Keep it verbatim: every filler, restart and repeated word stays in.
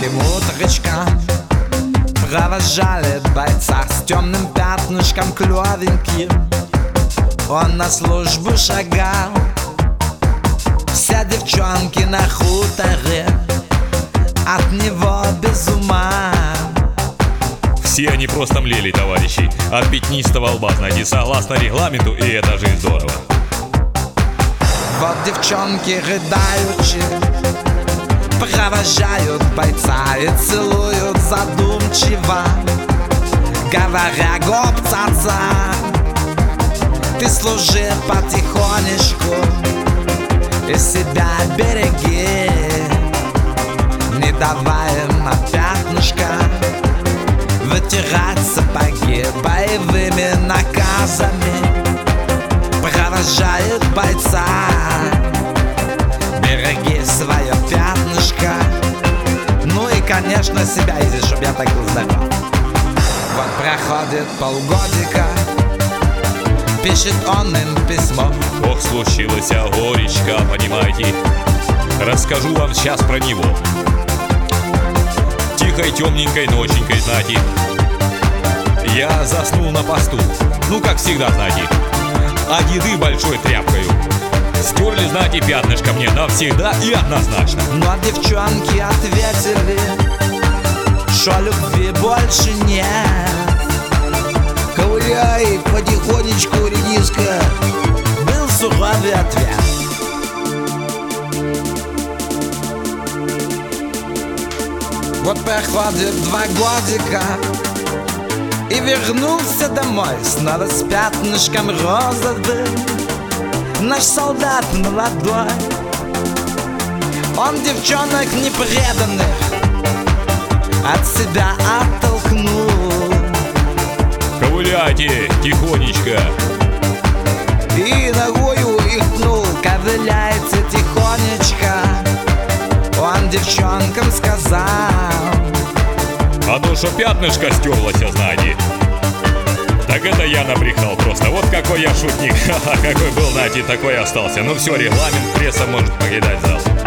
мелким утречкам провожает бойца с темным пятнышком клевеньким. Он на службу шагал. Все девчонки на хуторе от него без ума. Все они просто млели, товарищи, от пятнистого лба, знаете, согласно регламенту, и это же здорово. Вот девчонки рыдающие провожают бойца и целуют задумчиво, говоря: гоп, ца-ца, ты служи потихонечку и себя береги, не давай им на пятнышко вытирать сапоги. Боевыми наказами провожает бойца. Береги свое пятнышко. Ну и, конечно, себя изи, чтоб я так был здоров. Вот проходит полгодика, пишет он им письмо. Ох, случилась горечка, понимаете. Расскажу вам сейчас про него. Тихой темненькой ноченькой, знаете, я заснул на посту. Ну, как всегда, знаете, а деды большой тряпкою стерли, знаете, пятнышко мне навсегда и однозначно. Ну а девчонки ответили, что любви больше нет. Ковыряй потихонечку, редиска, был суровый ответ. Вот проходит два годика, и вернулся домой снова с пятнышком розовым наш солдат молодой. Он девчонок непреданных от себя оттолкнул. Ковыляйте тихонечко И ногою их пнул. Ковыляйте тихонечко, он девчонкам сказал. А то, что пятнышко стерлось, знаете, так это я набрехал просто. Вот какой я шутник. Какой был, знаете, такой остался. Ну все, регламент, пресса может покидать зал.